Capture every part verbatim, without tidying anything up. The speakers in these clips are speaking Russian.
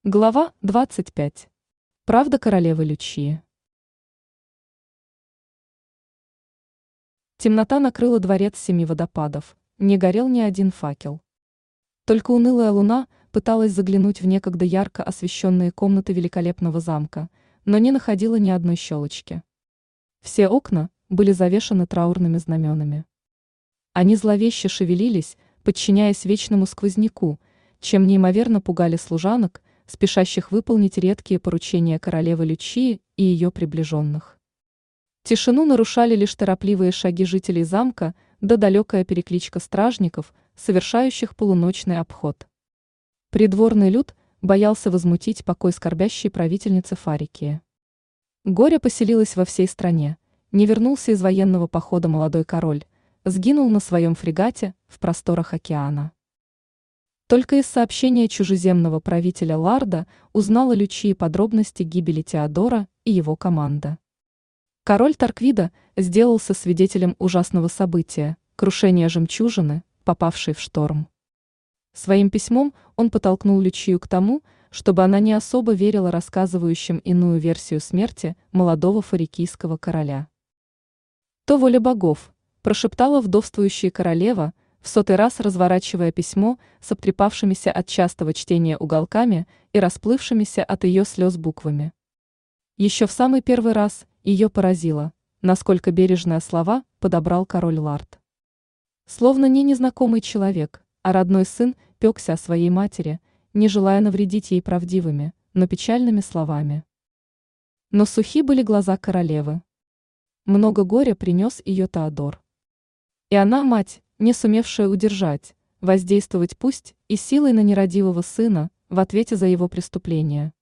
Глава двадцать пять. Правда королевы Лючии. Темнота накрыла дворец семи водопадов, не горел ни один факел. Только унылая луна пыталась заглянуть в некогда ярко освещенные комнаты великолепного замка, но не находила ни одной щелочки. Все окна были завешаны траурными знаменами. Они зловеще шевелились, подчиняясь вечному сквозняку, чем неимоверно пугали служанок, спешащих выполнить редкие поручения королевы Лючии и ее приближенных. Тишину нарушали лишь торопливые шаги жителей замка да далекая перекличка стражников, совершающих полуночный обход. Придворный люд боялся возмутить покой скорбящей правительницы Фарикии. Горе поселилось во всей стране, не вернулся из военного похода молодой король, сгинул на своем фрегате в просторах океана. Только из сообщения чужеземного правителя Ларда узнала Лючия подробности гибели Теодора и его команды. Король Тарквида сделался свидетелем ужасного события – крушения жемчужины, попавшей в шторм. Своим письмом он подтолкнул Лючию к тому, чтобы она не особо верила рассказывающим иную версию смерти молодого фарикийского короля. «То воля богов», – прошептала вдовствующая королева, в сотый раз разворачивая письмо с обтрепавшимися от частого чтения уголками и расплывшимися от ее слез буквами. Еще в самый первый раз ее поразило, насколько бережные слова подобрал король Лард. Словно не незнакомый человек, а родной сын пекся о своей матери, не желая навредить ей правдивыми, но печальными словами. Но сухи были глаза королевы. Много горя принес ее Теодор. И она, мать, не сумевшая удержать, воздействовать пусть и силой на нерадивого сына в ответе за его преступление.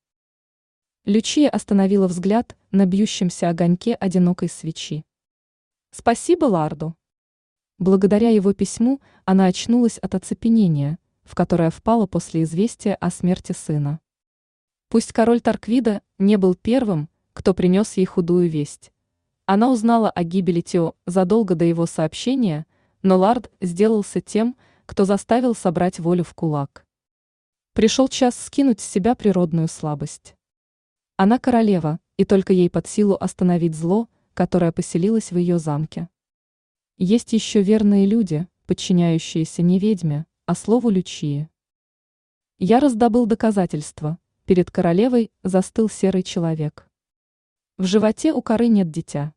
Лючия остановила взгляд на бьющемся огоньке одинокой свечи. Спасибо Ларду. Благодаря его письму она очнулась от оцепенения, в которое впала после известия о смерти сына. Пусть король Тарквида не был первым, кто принес ей худую весть. Она узнала о гибели Тео задолго до его сообщения, но Лард сделался тем, кто заставил собрать волю в кулак. Пришел час скинуть с себя природную слабость. Она королева, и только ей под силу остановить зло, которое поселилось в ее замке. Есть еще верные люди, подчиняющиеся не ведьме, а слову Лючии. Я раздобыл доказательства, перед королевой застыл серый человек. В животе у коры нет дитя.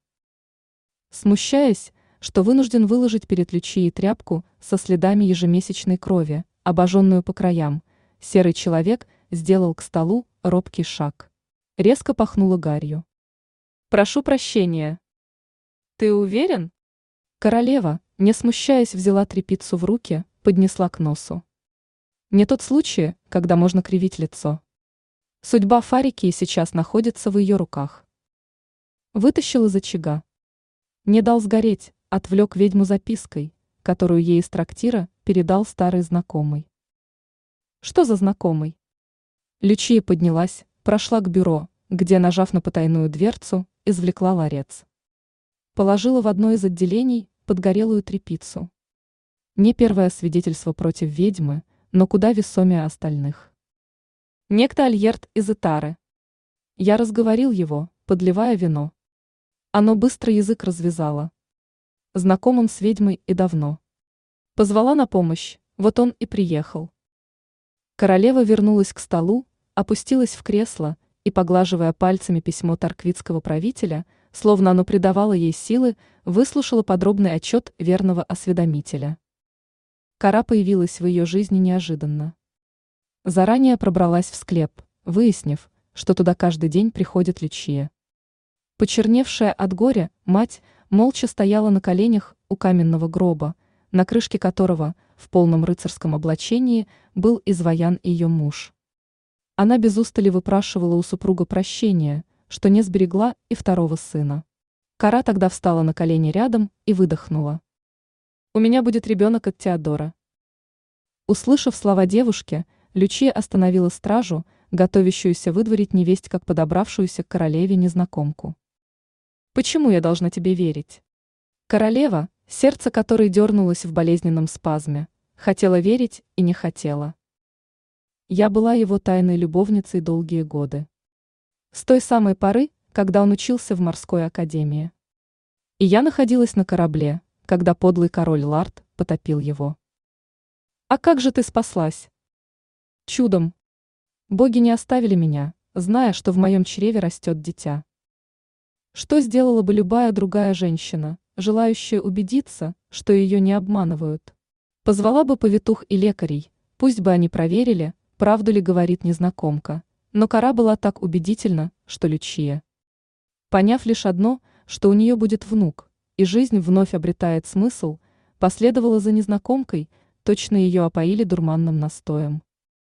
Смущаясь, что вынужден выложить перед Лючией тряпку со следами ежемесячной крови, обожженную по краям, серый человек сделал к столу робкий шаг. Резко пахнуло гарью. «Прошу прощения». «Ты уверен?» Королева, не смущаясь, взяла тряпицу в руки, поднесла к носу. Не тот случай, когда можно кривить лицо. Судьба Фарикии сейчас находится в ее руках. Вытащил из очага. Не дал сгореть, отвлек ведьму запиской, которую ей из трактира передал старый знакомый. Что за знакомый? Лючия поднялась, прошла к бюро, где, нажав на потайную дверцу, извлекла ларец. Положила в одно из отделений подгорелую тряпицу. Не первое свидетельство против ведьмы, но куда весомее остальных. Некто Альерт из Итары. Я разговорил его, подливая вино. Оно быстро язык развязало. Знаком он с ведьмой и давно. Позвала на помощь, вот он и приехал. Королева вернулась к столу, опустилась в кресло и, поглаживая пальцами письмо тарквитского правителя, словно оно придавало ей силы, выслушала подробный отчет верного осведомителя. Кора появилась в ее жизни неожиданно. Заранее пробралась в склеп, выяснив, что туда каждый день приходит Лючия. Почерневшая от горя, мать молча стояла на коленях у каменного гроба, на крышке которого, в полном рыцарском облачении, был изваян ее муж. Она без устали выпрашивала у супруга прощения, что не сберегла и второго сына. Кора тогда встала на колени рядом и выдохнула. «У меня будет ребенок от Теодора». Услышав слова девушки, Лючия остановила стражу, готовящуюся выдворить невесть как подобравшуюся к королеве незнакомку. «Почему я должна тебе верить?» Королева, сердце которой дернулось в болезненном спазме, хотела верить и не хотела. Я была его тайной любовницей долгие годы. С той самой поры, когда он учился в морской академии. И я находилась на корабле, когда подлый король Лард потопил его. А как же ты спаслась? Чудом. Боги не оставили меня, зная, что в моем чреве растет дитя. Что сделала бы любая другая женщина, желающая убедиться, что ее не обманывают? Позвала бы повитух и лекарей, пусть бы они проверили, правду ли говорит незнакомка, но кора была так убедительна, что Лючия, поняв лишь одно, что у нее будет внук, и жизнь вновь обретает смысл, последовала за незнакомкой, точно ее опоили дурманным настоем.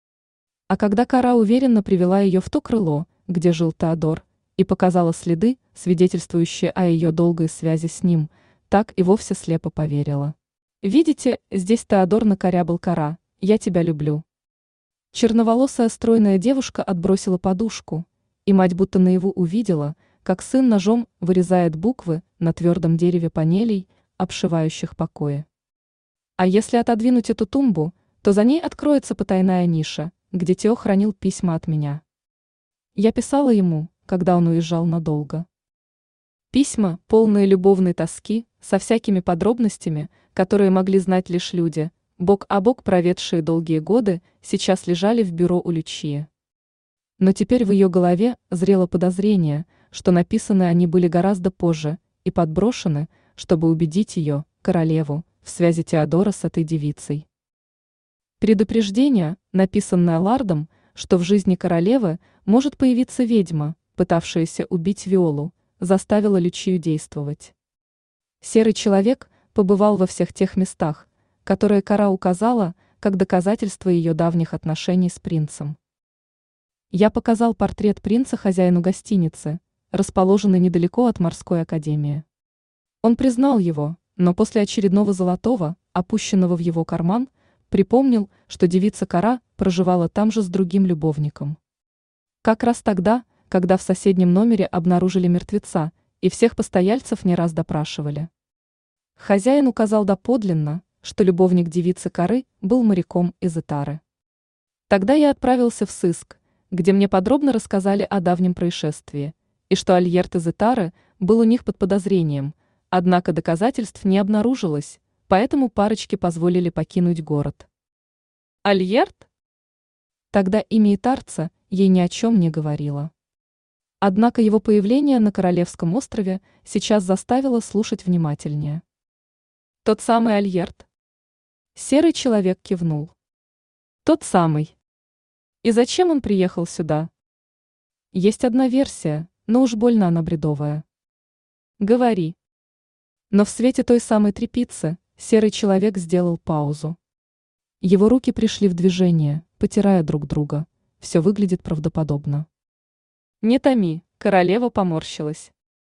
А когда кора уверенно привела ее в то крыло, где жил Теодор, и показала следы, свидетельствующие о ее долгой связи с ним, так и вовсе слепо поверила. «Видите, здесь Теодор накорябал кора, я тебя люблю». Черноволосая стройная девушка отбросила подушку, и мать будто наяву увидела, как сын ножом вырезает буквы на твердом дереве панелей, обшивающих покои. А если отодвинуть эту тумбу, то за ней откроется потайная ниша, где Тео хранил письма от меня. Я писала ему, когда он уезжал надолго. Письма, полные любовной тоски, со всякими подробностями, которые могли знать лишь люди, бок о бок проведшие долгие годы, сейчас лежали в бюро у Лючии. Но теперь в ее голове зрело подозрение, что написаны они были гораздо позже и подброшены, чтобы убедить ее, королеву, в связи Теодора с этой девицей. Предупреждение, написанное Лардом, что в жизни королевы может появиться ведьма, пытавшаяся убить Виолу, заставило Лючию действовать. Серый человек побывал во всех тех местах, которые кора указала, как доказательство ее давних отношений с принцем. Я показал портрет принца хозяину гостиницы, расположенной недалеко от морской академии. Он признал его, но после очередного золотого, опущенного в его карман, припомнил, что девица Кора проживала там же с другим любовником. Как раз тогда, когда в соседнем номере обнаружили мертвеца, и всех постояльцев не раз допрашивали. Хозяин указал доподлинно, что любовник девицы Коры был моряком из Итары. Тогда я отправился в сыск, где мне подробно рассказали о давнем происшествии, и что Альерт из Итары был у них под подозрением, однако доказательств не обнаружилось, поэтому парочке позволили покинуть город. Альерт? Тогда имя итарца ей ни о чем не говорило. Однако его появление на Королевском острове сейчас заставило слушать внимательнее. Тот самый Альерт? Серый человек кивнул. Тот самый. И зачем он приехал сюда? Есть одна версия, но уж больно она бредовая. Говори. Но в свете той самой тряпицы серый человек сделал паузу. Его руки пришли в движение, потирая друг друга. Все выглядит правдоподобно. Не томи, королева поморщилась.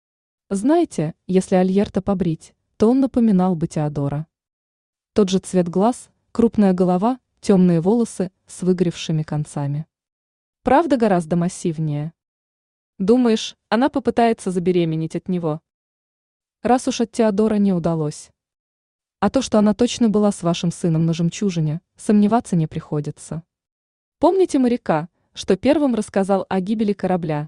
Знаете, если Альерта побрить, то он напоминал бы Теодора. Тот же цвет глаз, крупная голова, темные волосы с выгоревшими концами. Правда гораздо массивнее. Думаешь, она попытается забеременеть от него? Раз уж от Теодора не удалось. А то, что она точно была с вашим сыном на жемчужине, сомневаться не приходится. Помните моряка, что первым рассказал о гибели корабля?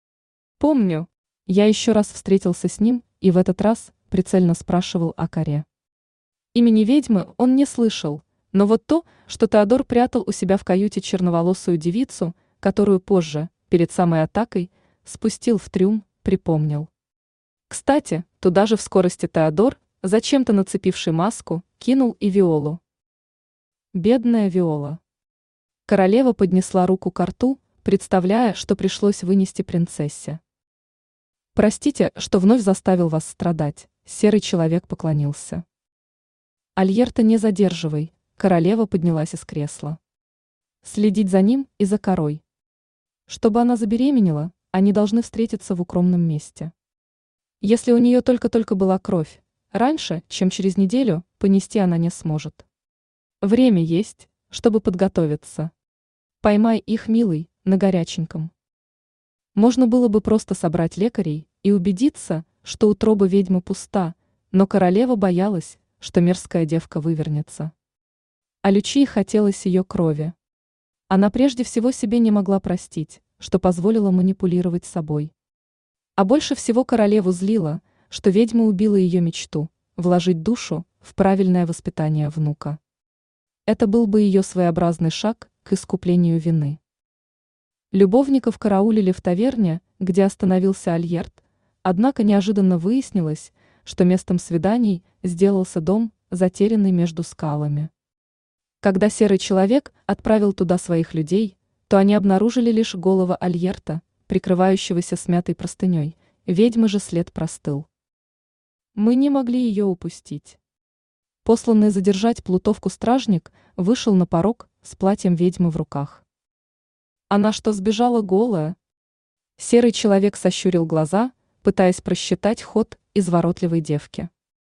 Помню. Я еще раз встретился с ним и в этот раз прицельно спрашивал о Коре. Имени ведьмы он не слышал, но вот то, что Теодор прятал у себя в каюте черноволосую девицу, которую позже, перед самой атакой, спустил в трюм, припомнил. Кстати, туда же в скорости Теодор, зачем-то нацепивший маску, кинул и Виолу. Бедная Виола. Королева поднесла руку к рту, представляя, что пришлось вынести принцессе. Простите, что вновь заставил вас страдать, серый человек поклонился. Альерта не задерживай, королева поднялась из кресла. Следить за ним и за Корой. Чтобы она забеременела, они должны встретиться в укромном месте. Если у нее только-только была кровь, раньше, чем через неделю, понести она не сможет. Время есть, чтобы подготовиться. Поймай их, милый, на горяченьком. Можно было бы просто собрать лекарей и убедиться, что утроба ведьмы пуста, но королева боялась, что мерзкая девка вывернется. А Лючии хотелось ее крови. Она прежде всего себе не могла простить, что позволила манипулировать собой. А больше всего королеву злило, что ведьма убила ее мечту – вложить душу в правильное воспитание внука. Это был бы ее своеобразный шаг к искуплению вины. Любовников караулили в таверне, где остановился Альерт, однако неожиданно выяснилось, что местом свиданий сделался дом, затерянный между скалами. Когда серый человек отправил туда своих людей, то они обнаружили лишь голову Альерта, прикрывающегося смятой простыней, ведьмы же след простыл. Мы не могли ее упустить. Посланный задержать плутовку стражник вышел на порог с платьем ведьмы в руках. Она что, сбежала голая? Серый человек сощурил глаза, пытаясь просчитать ход изворотливой девки.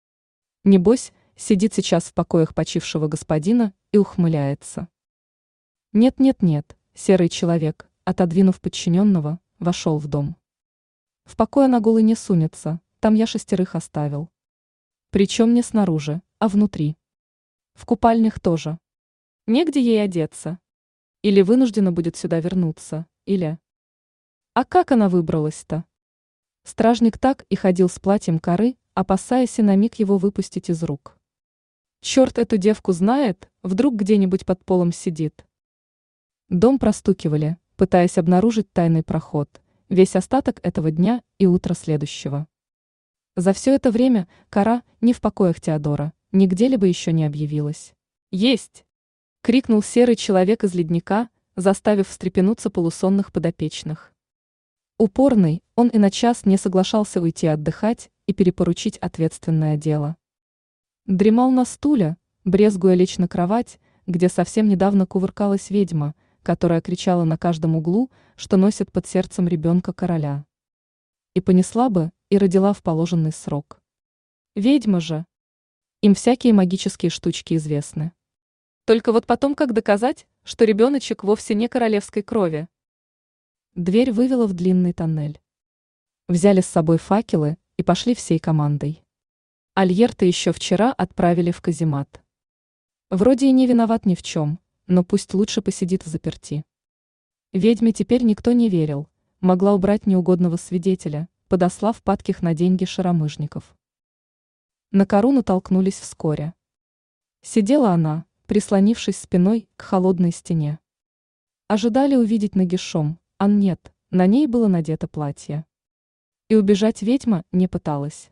Небось, сидит сейчас в покоях почившего господина и ухмыляется. Нет-нет-нет, серый человек, отодвинув подчиненного, вошел в дом. В покой она голой не сунется, там я шестерых оставил. Причем не снаружи, а внутри. В купальнях тоже. Негде ей одеться. Или вынуждена будет сюда вернуться, или... А как она выбралась-то? Стражник так и ходил с платьем коры, опасаясь и на миг его выпустить из рук. Черт эту девку знает, вдруг где-нибудь под полом сидит. Дом простукивали, пытаясь обнаружить тайный проход, весь остаток этого дня и утро следующего. За все это время кора ни в покоях Теодора, нигде либо еще не объявилась. «Есть!» — крикнул серый человек из ледника, заставив встрепенуться полусонных подопечных. Упорный, он и на час не соглашался уйти отдыхать и перепоручить ответственное дело. Дремал на стуле, брезгуя лечь на кровать, где совсем недавно кувыркалась ведьма, которая кричала на каждом углу, что носит под сердцем ребенка короля. И понесла бы, и родила в положенный срок. Ведьма же. Им всякие магические штучки известны. Только вот потом как доказать, что ребеночек вовсе не королевской крови? Дверь вывела в длинный тоннель. Взяли с собой факелы и пошли всей командой. Альерта еще вчера отправили в каземат. Вроде и не виноват ни в чем, но пусть лучше посидит взаперти. Ведьме теперь никто не верил, могла убрать неугодного свидетеля, подослав падких на деньги шаромыжников. На Коруну толкнулись вскоре. Сидела она, прислонившись спиной к холодной стене. Ожидали увидеть нагишом, а нет, на ней было надето платье. И убежать ведьма не пыталась.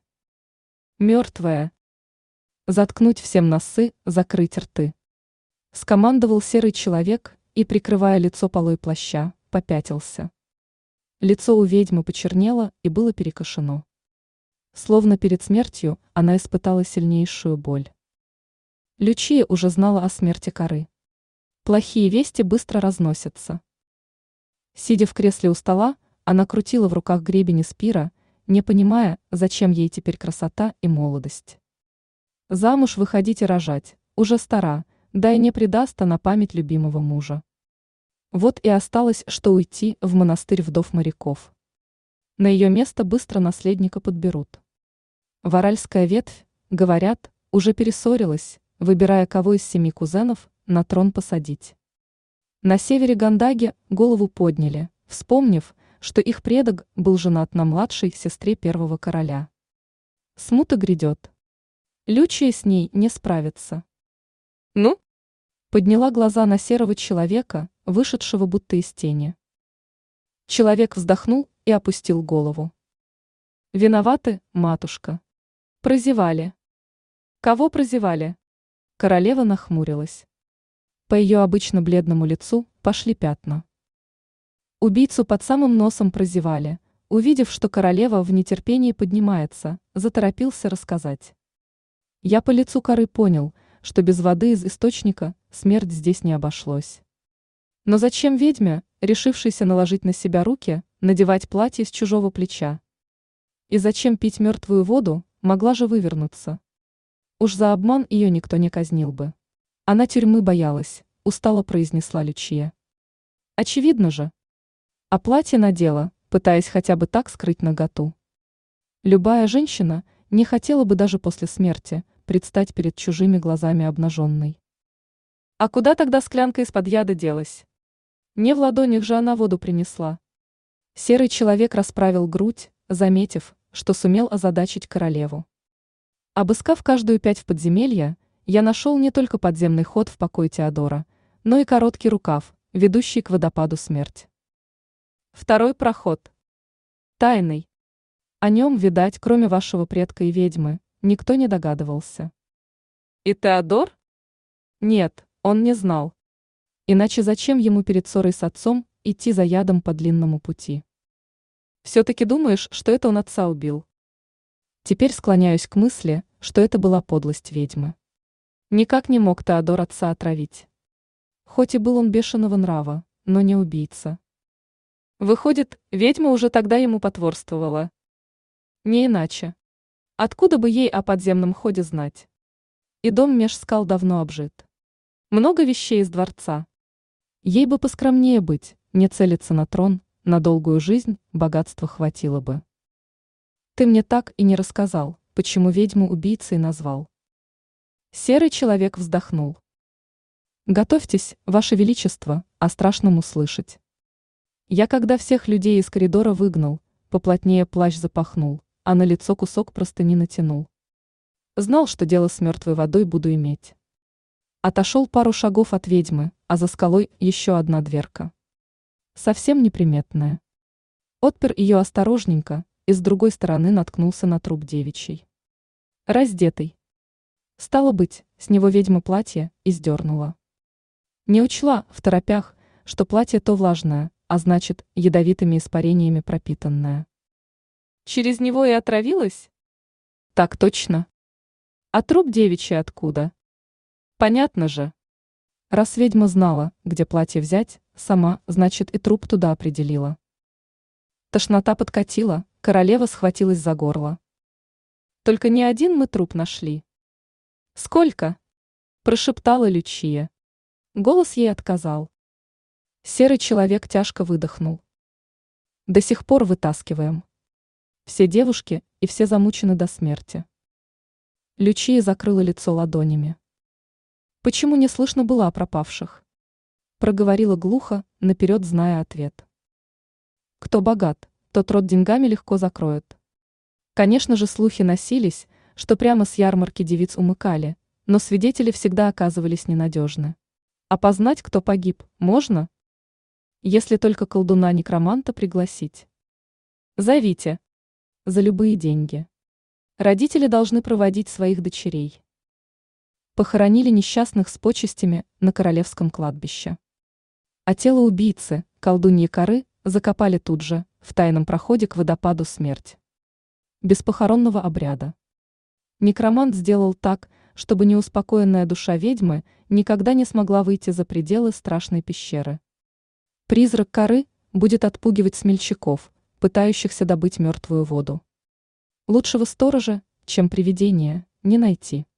Мертвая. Заткнуть всем носы, закрыть рты. Скомандовал серый человек и, прикрывая лицо полой плаща, попятился. Лицо у ведьмы почернело и было перекошено. Словно перед смертью она испытала сильнейшую боль. Лючия уже знала о смерти коры. Плохие вести быстро разносятся. Сидя в кресле у стола, она крутила в руках гребень из пира, не понимая, зачем ей теперь красота и молодость. Замуж выходить и рожать, уже стара, да и не предаст она память любимого мужа. Вот и осталось, что уйти в монастырь вдов моряков. На ее место быстро наследника подберут. Варальская ветвь, говорят, уже перессорилась, выбирая кого из семи кузенов на трон посадить. На севере Гандаги голову подняли, вспомнив, что их предок был женат на младшей сестре первого короля. Смута грядет. Лючия с ней не справится. Ну? Подняла глаза на серого человека, вышедшего будто из тени. Человек вздохнул и опустил голову. Виноваты, матушка. Прозевали. Кого прозевали? Королева нахмурилась. По ее обычно бледному лицу пошли пятна. Убийцу под самым носом прозевали, увидев, что королева в нетерпении поднимается, заторопился рассказать. Я по лицу коры понял, что без воды из источника смерть здесь не обошлось. Но зачем ведьме, решившейся наложить на себя руки, надевать платье с чужого плеча? И зачем пить мертвую воду, могла же вывернуться? Уж за обман ее никто не казнил бы. Она тюрьмы боялась, устало произнесла Лючия. Очевидно же. А платье надела, пытаясь хотя бы так скрыть наготу. Любая женщина не хотела бы даже после смерти предстать перед чужими глазами обнаженной. А куда тогда склянка из-под яда делась? Не в ладонях же она воду принесла. Серый человек расправил грудь, заметив, что сумел озадачить королеву. Обыскав каждую пять в подземелья, я нашел не только подземный ход в покой Теодора, но и короткий рукав, ведущий к водопаду смерть. Второй проход. Тайный. О нем, видать, кроме вашего предка и ведьмы, никто не догадывался. И Теодор? Нет, он не знал. Иначе зачем ему перед ссорой с отцом идти за ядом по длинному пути? Все-таки думаешь, что это он отца убил? Теперь склоняюсь к мысли, что это была подлость ведьмы. Никак не мог Теодор отца отравить. Хоть и был он бешеного нрава, но не убийца. Выходит, ведьма уже тогда ему потворствовала. Не иначе. Откуда бы ей о подземном ходе знать? И дом меж скал давно обжит. Много вещей из дворца. Ей бы поскромнее быть, не целиться на трон, на долгую жизнь богатства хватило бы. Ты мне так и не рассказал, почему ведьму убийцей назвал. Серый человек вздохнул. Готовьтесь, ваше величество, о страшном услышать. Я когда всех людей из коридора выгнал, поплотнее плащ запахнул, а на лицо кусок простыни натянул. Знал, что дело с мертвой водой буду иметь. Отошел пару шагов от ведьмы, а за скалой еще одна дверка. Совсем неприметная. Отпер ее осторожненько и с другой стороны наткнулся на труп девичий. Раздетый. Стало быть, с него ведьма платье и сдернула. Не учла, в торопях, что платье то влажное, а значит, ядовитыми испарениями пропитанное. Через него и отравилась? Так точно. А труп девичий откуда? Понятно же. Раз ведьма знала, где платье взять, сама, значит, и труп туда определила. Тошнота подкатила, королева схватилась за горло. Только не один мы труп нашли. Сколько? Прошептала Лючия. Голос ей отказал. Серый человек тяжко выдохнул. До сих пор вытаскиваем. Все девушки и все замучены до смерти. Лючия закрыла лицо ладонями. Почему не слышно было о пропавших? Проговорила глухо, наперед зная ответ. Кто богат, тот рот деньгами легко закроет. Конечно же, слухи носились, что прямо с ярмарки девиц умыкали, но свидетели всегда оказывались ненадежны. Опознать, кто погиб, можно? Если только колдуна-некроманта пригласить. Зовите. За любые деньги. Родители должны проводить своих дочерей. Похоронили несчастных с почестями на королевском кладбище. А тело убийцы, колдуньи Коры, закопали тут же, в тайном проходе к водопаду смерть. Без похоронного обряда. Некромант сделал так, чтобы неуспокоенная душа ведьмы никогда не смогла выйти за пределы страшной пещеры. Призрак Коры будет отпугивать смельчаков, пытающихся добыть мертвую воду. Лучшего сторожа, чем привидение, не найти.